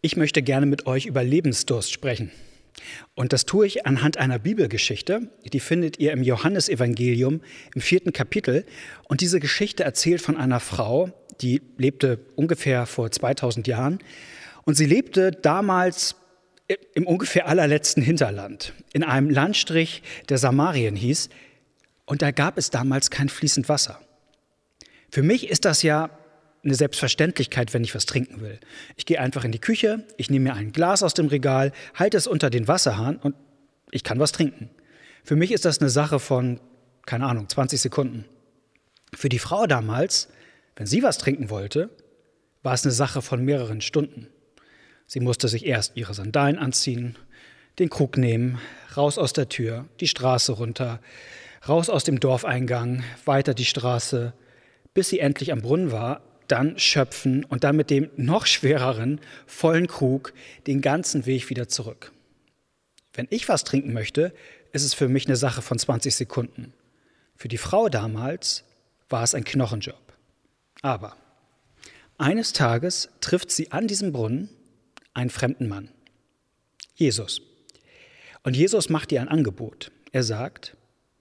Ich möchte gerne mit euch über Lebensdurst sprechen. Und das tue ich anhand einer Bibelgeschichte. Die findet ihr im Johannesevangelium im 4. Kapitel. Und diese Geschichte erzählt von einer Frau, die lebte ungefähr vor 2000 Jahren. Und sie lebte damals im ungefähr allerletzten Hinterland, in einem Landstrich, der Samarien hieß. Und da gab es damals kein fließend Wasser. Für mich ist das ja eine Selbstverständlichkeit, wenn ich was trinken will. Ich gehe einfach in die Küche, ich nehme mir ein Glas aus dem Regal, halte es unter den Wasserhahn und ich kann was trinken. Für mich ist das eine Sache von, 20 Sekunden. Für die Frau damals, wenn sie was trinken wollte, war es eine Sache von mehreren Stunden. Sie musste sich erst ihre Sandalen anziehen, den Krug nehmen, raus aus der Tür, die Straße runter, raus aus dem Dorfeingang, weiter die Straße, bis sie endlich am Brunnen war, dann schöpfen und dann mit dem noch schwereren, vollen Krug den ganzen Weg wieder zurück. Wenn ich was trinken möchte, ist es für mich eine Sache von 20 Sekunden. Für die Frau damals war es ein Knochenjob. Aber eines Tages trifft sie an diesem Brunnen einen fremden Mann, Jesus. Und Jesus macht ihr ein Angebot. Er sagt,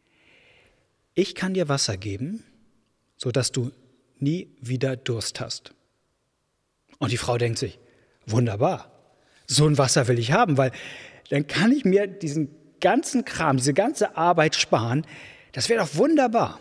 ich kann dir Wasser geben, sodass du nie wieder Durst hast. Und die Frau denkt sich, wunderbar, so ein Wasser will ich haben, weil dann kann ich mir diesen ganzen Kram, diese ganze Arbeit sparen. Das wäre doch wunderbar.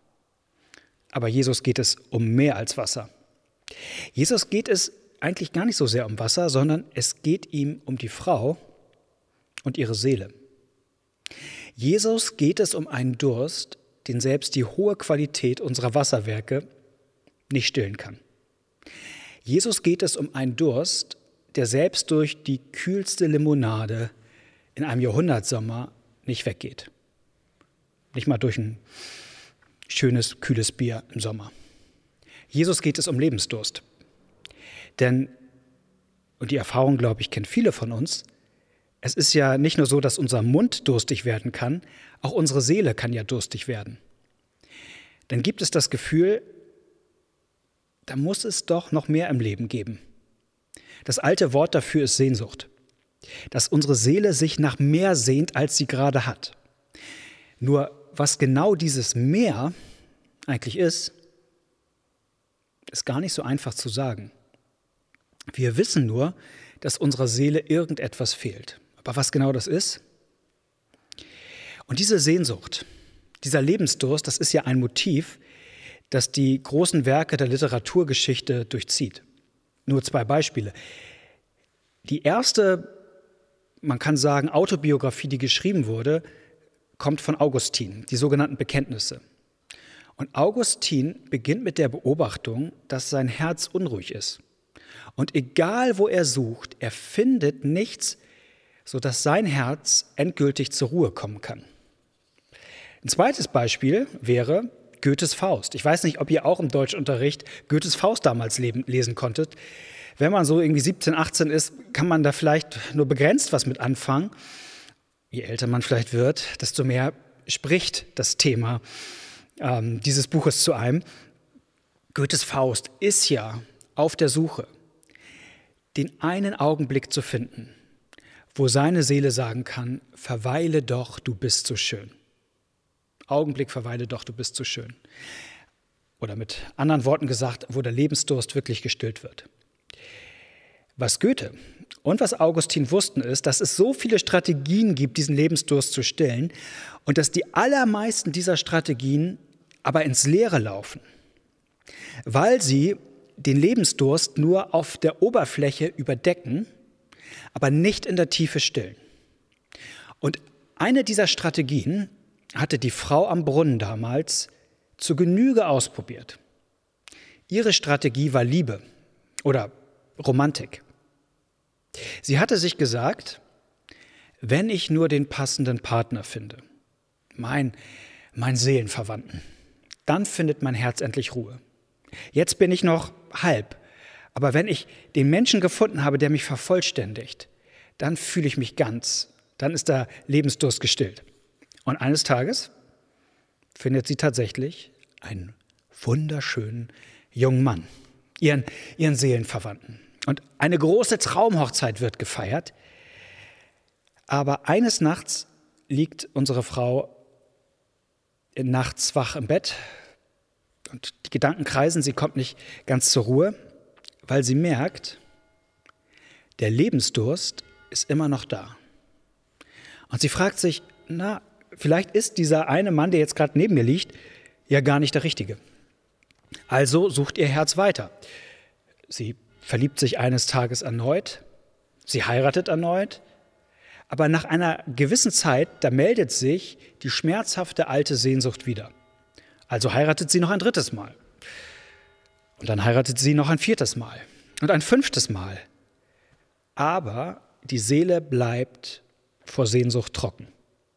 Aber Jesus geht es um mehr als Wasser. Jesus geht es eigentlich gar nicht so sehr um Wasser, sondern es geht ihm um die Frau und ihre Seele. Jesus geht es um einen Durst, den selbst die hohe Qualität unserer Wasserwerke nicht stillen kann. Jesus geht es um einen Durst, der selbst durch die kühlste Limonade in einem Jahrhundertsommer nicht weggeht. Nicht mal durch ein schönes, kühles Bier im Sommer. Jesus geht es um Lebensdurst. Denn, und die Erfahrung, glaube ich, kennen viele von uns, es ist ja nicht nur so, dass unser Mund durstig werden kann, auch unsere Seele kann ja durstig werden. Dann gibt es das Gefühl, da muss es doch noch mehr im Leben geben. Das alte Wort dafür ist Sehnsucht. Dass unsere Seele sich nach mehr sehnt, als sie gerade hat. Nur was genau dieses Mehr eigentlich ist gar nicht so einfach zu sagen. Wir wissen nur, dass unserer Seele irgendetwas fehlt. Aber was genau das ist? Und diese Sehnsucht, dieser Lebensdurst, das ist ja ein Motiv, das die großen Werke der Literaturgeschichte durchzieht. Nur 2 Beispiele. Die erste, man kann sagen, Autobiografie, die geschrieben wurde, kommt von Augustin, die sogenannten Bekenntnisse. Und Augustin beginnt mit der Beobachtung, dass sein Herz unruhig ist. Und egal, wo er sucht, er findet nichts, sodass sein Herz endgültig zur Ruhe kommen kann. Ein zweites Beispiel wäre Goethes Faust. Ich weiß nicht, ob ihr auch im Deutschunterricht Goethes Faust damals lesen konntet. Wenn man so irgendwie 17, 18 ist, kann man da vielleicht nur begrenzt was mit anfangen. Je älter man vielleicht wird, desto mehr spricht das Thema dieses Buches zu einem. Goethes Faust ist ja auf der Suche, den einen Augenblick zu finden, wo seine Seele sagen kann, verweile doch, du bist so schön. Augenblick, verweile doch, du bist so schön. Oder mit anderen Worten gesagt, wo der Lebensdurst wirklich gestillt wird. Was Goethe und was Augustin wussten, ist, dass es so viele Strategien gibt, diesen Lebensdurst zu stillen und dass die allermeisten dieser Strategien aber ins Leere laufen, weil sie den Lebensdurst nur auf der Oberfläche überdecken, aber nicht in der Tiefe stillen. Und eine dieser Strategien hatte die Frau am Brunnen damals zu Genüge ausprobiert. Ihre Strategie war Liebe oder Romantik. Sie hatte sich gesagt, wenn ich nur den passenden Partner finde, mein Seelenverwandten, dann findet mein Herz endlich Ruhe. Jetzt bin ich noch halb, aber wenn ich den Menschen gefunden habe, der mich vervollständigt, dann fühle ich mich ganz, dann ist der Lebensdurst gestillt. Und eines Tages findet sie tatsächlich einen wunderschönen jungen Mann, ihren Seelenverwandten. Und eine große Traumhochzeit wird gefeiert. Aber eines Nachts liegt unsere Frau nachts wach im Bett und die Gedanken kreisen, sie kommt nicht ganz zur Ruhe, weil sie merkt, der Lebensdurst ist immer noch da. Und sie fragt sich, vielleicht ist dieser eine Mann, der jetzt gerade neben mir liegt, ja gar nicht der Richtige. Also sucht ihr Herz weiter. Sie verliebt sich eines Tages erneut, sie heiratet erneut, aber nach einer gewissen Zeit, da meldet sich die schmerzhafte alte Sehnsucht wieder. Also heiratet sie noch ein drittes Mal. Und dann heiratet sie noch ein viertes Mal und ein fünftes Mal. Aber die Seele bleibt vor Sehnsucht trocken.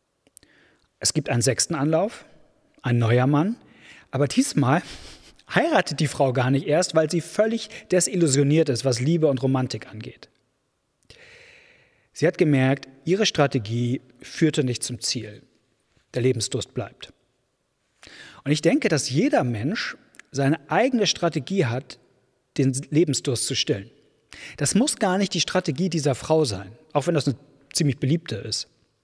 Es gibt einen sechsten Anlauf, ein neuer Mann, aber diesmal heiratet die Frau gar nicht erst, weil sie völlig desillusioniert ist, was Liebe und Romantik angeht. Sie hat gemerkt, ihre Strategie führte nicht zum Ziel. Der Lebensdurst bleibt. Und ich denke, dass jeder Mensch seine eigene Strategie hat, den Lebensdurst zu stillen. Das muss gar nicht die Strategie dieser Frau sein, auch wenn das eine ziemlich beliebte ist.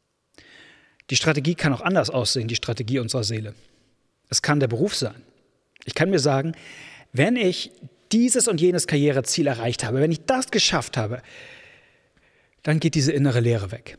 Die Strategie kann auch anders aussehen, die Strategie unserer Seele. Es kann der Beruf sein. Ich kann mir sagen, wenn ich dieses und jenes Karriereziel erreicht habe, wenn ich das geschafft habe, dann geht diese innere Leere weg.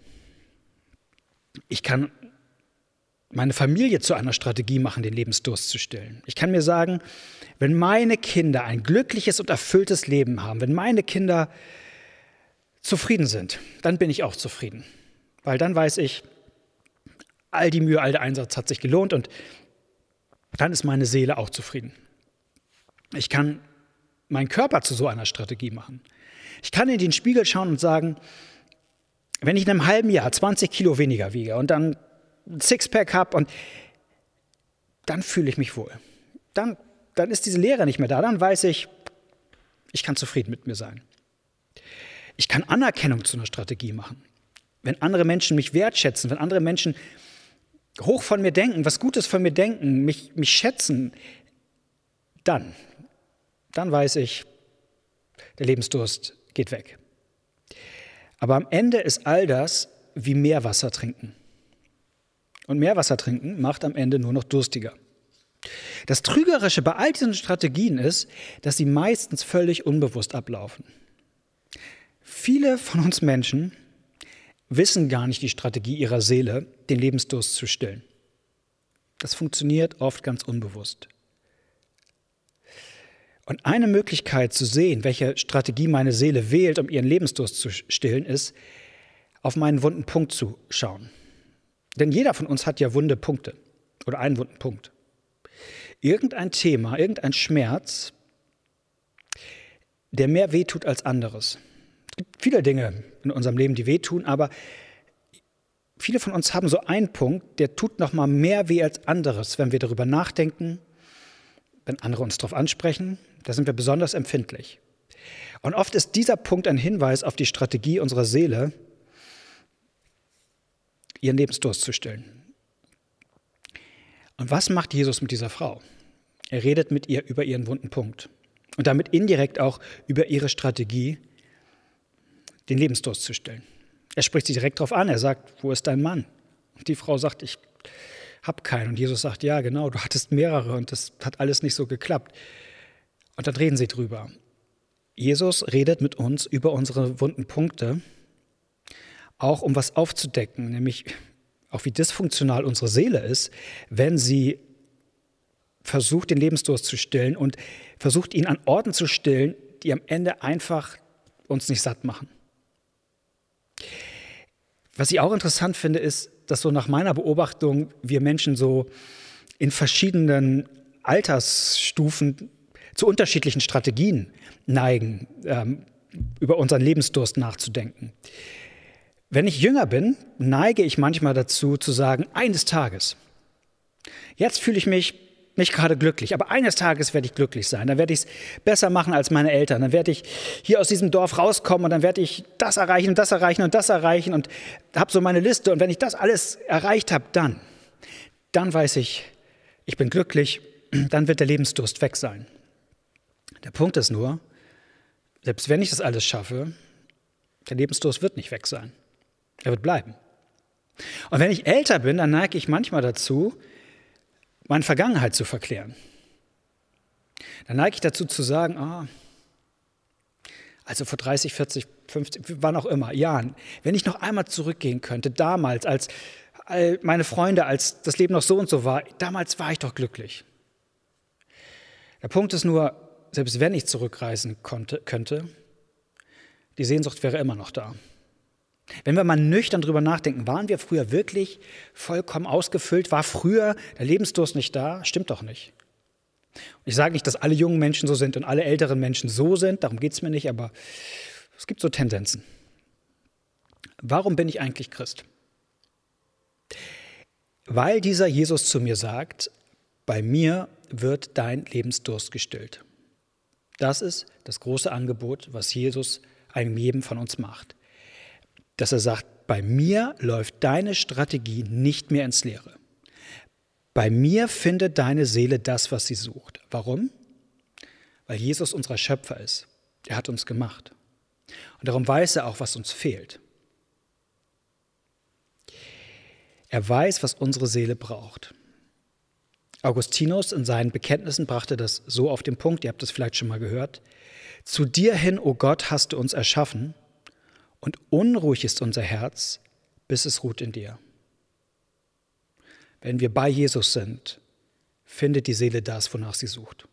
Ich kann meine Familie zu einer Strategie machen, den Lebensdurst zu stillen. Ich kann mir sagen, wenn meine Kinder ein glückliches und erfülltes Leben haben, wenn meine Kinder zufrieden sind, dann bin ich auch zufrieden. Weil dann weiß ich, all die Mühe, all der Einsatz hat sich gelohnt und dann ist meine Seele auch zufrieden. Ich kann meinen Körper zu so einer Strategie machen. Ich kann in den Spiegel schauen und sagen, wenn ich in einem halben Jahr 20 Kilo weniger wiege und dann ein Sixpack habe und dann fühle ich mich wohl. Dann ist diese Leere nicht mehr da. Dann weiß ich, ich kann zufrieden mit mir sein. Ich kann Anerkennung zu einer Strategie machen. Wenn andere Menschen mich wertschätzen, wenn andere Menschen hoch von mir denken, was Gutes von mir denken, mich schätzen, dann weiß ich, der Lebensdurst geht weg. Aber am Ende ist all das wie Meerwasser trinken. Und Meerwasser trinken macht am Ende nur noch durstiger. Das Trügerische bei all diesen Strategien ist, dass sie meistens völlig unbewusst ablaufen. Viele von uns Menschen wissen gar nicht die Strategie ihrer Seele, den Lebensdurst zu stillen. Das funktioniert oft ganz unbewusst. Und eine Möglichkeit zu sehen, welche Strategie meine Seele wählt, um ihren Lebensdurst zu stillen, ist, auf meinen wunden Punkt zu schauen. Denn jeder von uns hat ja wunde Punkte oder einen wunden Punkt. Irgendein Thema, irgendein Schmerz, der mehr wehtut als anderes. Es gibt viele Dinge in unserem Leben, die wehtun, aber viele von uns haben so einen Punkt, der tut noch mal mehr weh als anderes, wenn wir darüber nachdenken, wenn andere uns darauf ansprechen. Da sind wir besonders empfindlich. Und oft ist dieser Punkt ein Hinweis auf die Strategie unserer Seele, ihren Lebensdurst zu stillen. Und was macht Jesus mit dieser Frau? Er redet mit ihr über ihren wunden Punkt und damit indirekt auch über ihre Strategie, den Lebensdurst zu stillen. Er spricht sie direkt darauf an, er sagt, wo ist dein Mann? Und die Frau sagt, ich habe keinen. Und Jesus sagt, ja genau, du hattest mehrere und das hat alles nicht so geklappt. Und dann reden sie drüber. Jesus redet mit uns über unsere wunden Punkte, auch um was aufzudecken, nämlich auch wie dysfunktional unsere Seele ist, wenn sie versucht, den Lebensdurst zu stillen und versucht, ihn an Orten zu stillen, die am Ende einfach uns nicht satt machen. Was ich auch interessant finde, ist, dass so nach meiner Beobachtung wir Menschen so in verschiedenen Altersstufen zu unterschiedlichen Strategien neigen, über unseren Lebensdurst nachzudenken. Wenn ich jünger bin, neige ich manchmal dazu zu sagen, eines Tages, jetzt fühle ich mich nicht gerade glücklich, aber eines Tages werde ich glücklich sein. Dann werde ich es besser machen als meine Eltern. Dann werde ich hier aus diesem Dorf rauskommen und dann werde ich das erreichen und das erreichen und das erreichen und habe so meine Liste. Und wenn ich das alles erreicht habe, dann weiß ich, ich bin glücklich, dann wird der Lebensdurst weg sein. Der Punkt ist nur, selbst wenn ich das alles schaffe, der Lebensdurst wird nicht weg sein. Er wird bleiben. Und wenn ich älter bin, dann neige ich manchmal dazu, meine Vergangenheit zu verklären. Dann neige ich dazu zu sagen, also vor 30, 40, 50, wann auch immer, Jahren, wenn ich noch einmal zurückgehen könnte, damals, als meine Freunde, als das Leben noch so und so war, damals war ich doch glücklich. Der Punkt ist nur, selbst wenn ich zurückreisen könnte, die Sehnsucht wäre immer noch da. Wenn wir mal nüchtern drüber nachdenken, waren wir früher wirklich vollkommen ausgefüllt? War früher der Lebensdurst nicht da? Stimmt doch nicht. Ich sage nicht, dass alle jungen Menschen so sind und alle älteren Menschen so sind, darum geht es mir nicht, aber es gibt so Tendenzen. Warum bin ich eigentlich Christ? Weil dieser Jesus zu mir sagt, bei mir wird dein Lebensdurst gestillt. Das ist das große Angebot, was Jesus einem jedem von uns macht. Dass er sagt, bei mir läuft deine Strategie nicht mehr ins Leere. Bei mir findet deine Seele das, was sie sucht. Warum? Weil Jesus unser Schöpfer ist. Er hat uns gemacht. Und darum weiß er auch, was uns fehlt. Er weiß, was unsere Seele braucht. Augustinus in seinen Bekenntnissen brachte das so auf den Punkt, ihr habt das vielleicht schon mal gehört. Zu dir hin, o Gott, hast du uns erschaffen, und unruhig ist unser Herz, bis es ruht in dir. Wenn wir bei Jesus sind, findet die Seele das, wonach sie sucht.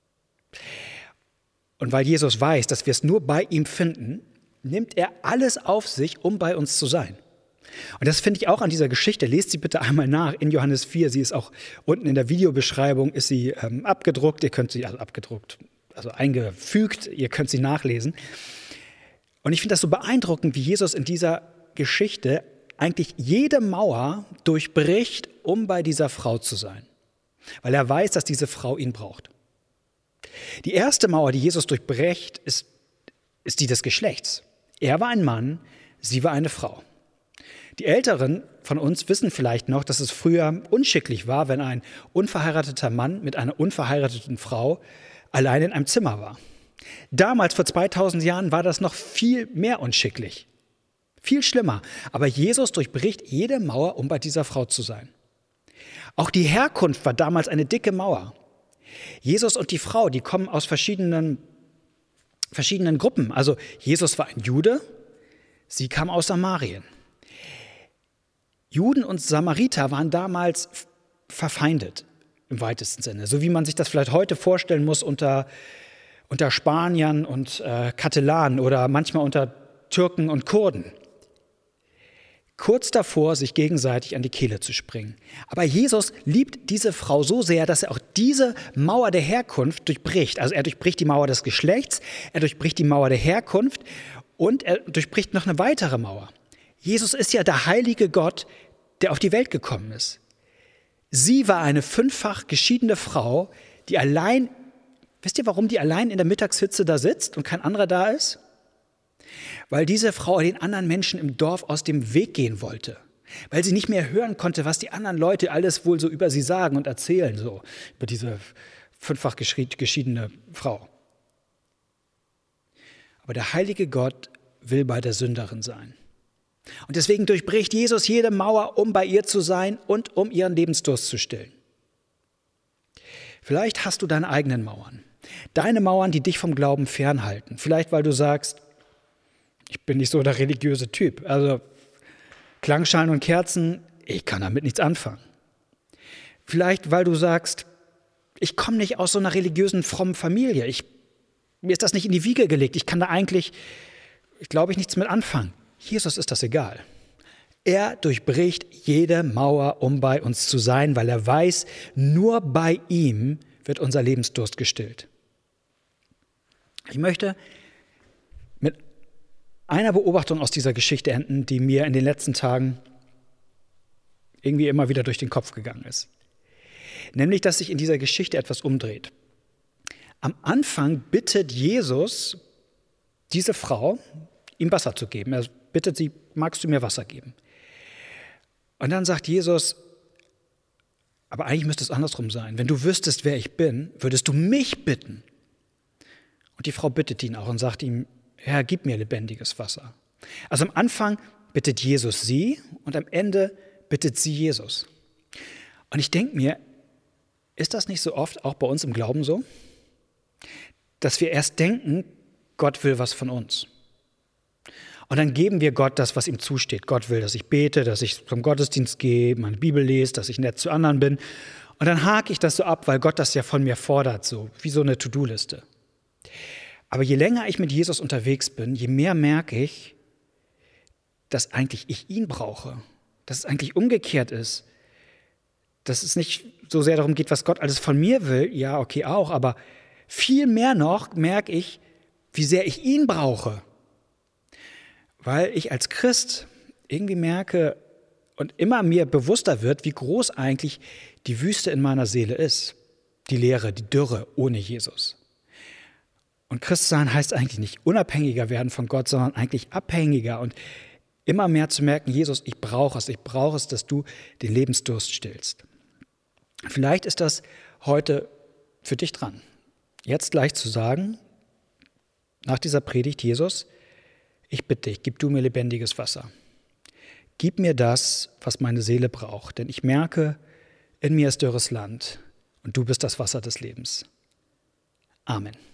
Und weil Jesus weiß, dass wir es nur bei ihm finden, nimmt er alles auf sich, um bei uns zu sein. Und das finde ich auch an dieser Geschichte. Lest sie bitte einmal nach in Johannes 4. Sie ist auch unten in der Videobeschreibung, ist sie abgedruckt. Ihr könnt sie, also eingefügt, ihr könnt sie nachlesen. Und ich finde das so beeindruckend, wie Jesus in dieser Geschichte eigentlich jede Mauer durchbricht, um bei dieser Frau zu sein. Weil er weiß, dass diese Frau ihn braucht. Die erste Mauer, die Jesus durchbricht, ist die des Geschlechts. Er war ein Mann, sie war eine Frau. Die Älteren von uns wissen vielleicht noch, dass es früher unschicklich war, wenn ein unverheirateter Mann mit einer unverheirateten Frau allein in einem Zimmer war. Damals, vor 2000 Jahren, war das noch viel mehr unschicklich. Viel schlimmer. Aber Jesus durchbricht jede Mauer, um bei dieser Frau zu sein. Auch die Herkunft war damals eine dicke Mauer. Jesus und die Frau, die kommen aus verschiedenen Gruppen. Also Jesus war ein Jude, sie kam aus Samarien. Juden und Samariter waren damals verfeindet, im weitesten Sinne. So wie man sich das vielleicht heute vorstellen muss unter Spaniern und Katalanen oder manchmal unter Türken und Kurden. Kurz davor, sich gegenseitig an die Kehle zu springen. Aber Jesus liebt diese Frau so sehr, dass er auch diese Mauer der Herkunft durchbricht. Also er durchbricht die Mauer des Geschlechts, er durchbricht die Mauer der Herkunft und er durchbricht noch eine weitere Mauer. Jesus ist ja der heilige Gott, der auf die Welt gekommen ist. Sie war eine 5-fach geschiedene Frau, die allein, wisst ihr, warum die allein in der Mittagshitze da sitzt und kein anderer da ist? Weil diese Frau den anderen Menschen im Dorf aus dem Weg gehen wollte. Weil sie nicht mehr hören konnte, was die anderen Leute alles wohl so über sie sagen und erzählen, so über diese 5-fach geschiedene Frau. Aber der heilige Gott will bei der Sünderin sein. Und deswegen durchbricht Jesus jede Mauer, um bei ihr zu sein und um ihren Lebensdurst zu stillen. Vielleicht hast du deine eigenen Mauern. Deine Mauern, die dich vom Glauben fernhalten. Vielleicht, weil du sagst, ich bin nicht so der religiöse Typ. Also Klangschalen und Kerzen, ich kann damit nichts anfangen. Vielleicht, weil du sagst, ich komme nicht aus so einer religiösen, frommen Familie. Mir ist das nicht in die Wiege gelegt. Ich kann da eigentlich, glaube ich, nichts mit anfangen. Jesus ist das egal. Er durchbricht jede Mauer, um bei uns zu sein, weil er weiß, nur bei ihm wird unser Lebensdurst gestillt. Ich möchte mit einer Beobachtung aus dieser Geschichte enden, die mir in den letzten Tagen irgendwie immer wieder durch den Kopf gegangen ist. Nämlich, dass sich in dieser Geschichte etwas umdreht. Am Anfang bittet Jesus diese Frau, ihm Wasser zu geben. Er bittet sie, magst du mir Wasser geben? Und dann sagt Jesus, aber eigentlich müsste es andersrum sein. Wenn du wüsstest, wer ich bin, würdest du mich bitten. Und die Frau bittet ihn auch und sagt ihm, Herr, gib mir lebendiges Wasser. Also am Anfang bittet Jesus sie und am Ende bittet sie Jesus. Und ich denke mir, ist das nicht so oft auch bei uns im Glauben so? Dass wir erst denken, Gott will was von uns. Und dann geben wir Gott das, was ihm zusteht. Gott will, dass ich bete, dass ich zum Gottesdienst gehe, meine Bibel lese, dass ich nett zu anderen bin. Und dann hake ich das so ab, weil Gott das ja von mir fordert, so wie so eine To-Do-Liste. Aber je länger ich mit Jesus unterwegs bin, je mehr merke ich, dass eigentlich ich ihn brauche. Dass es eigentlich umgekehrt ist. Dass es nicht so sehr darum geht, was Gott alles von mir will. Ja, okay, auch. Aber viel mehr noch merke ich, wie sehr ich ihn brauche. Weil ich als Christ irgendwie merke und immer mir bewusster wird, wie groß eigentlich die Wüste in meiner Seele ist. Die Leere, die Dürre ohne Jesus. Und Christsein heißt eigentlich nicht unabhängiger werden von Gott, sondern eigentlich abhängiger und immer mehr zu merken, Jesus, ich brauche es, dass du den Lebensdurst stillst. Vielleicht ist das heute für dich dran, jetzt gleich zu sagen, nach dieser Predigt, Jesus, ich bitte dich, gib du mir lebendiges Wasser. Gib mir das, was meine Seele braucht, denn ich merke, in mir ist dürres Land und du bist das Wasser des Lebens. Amen.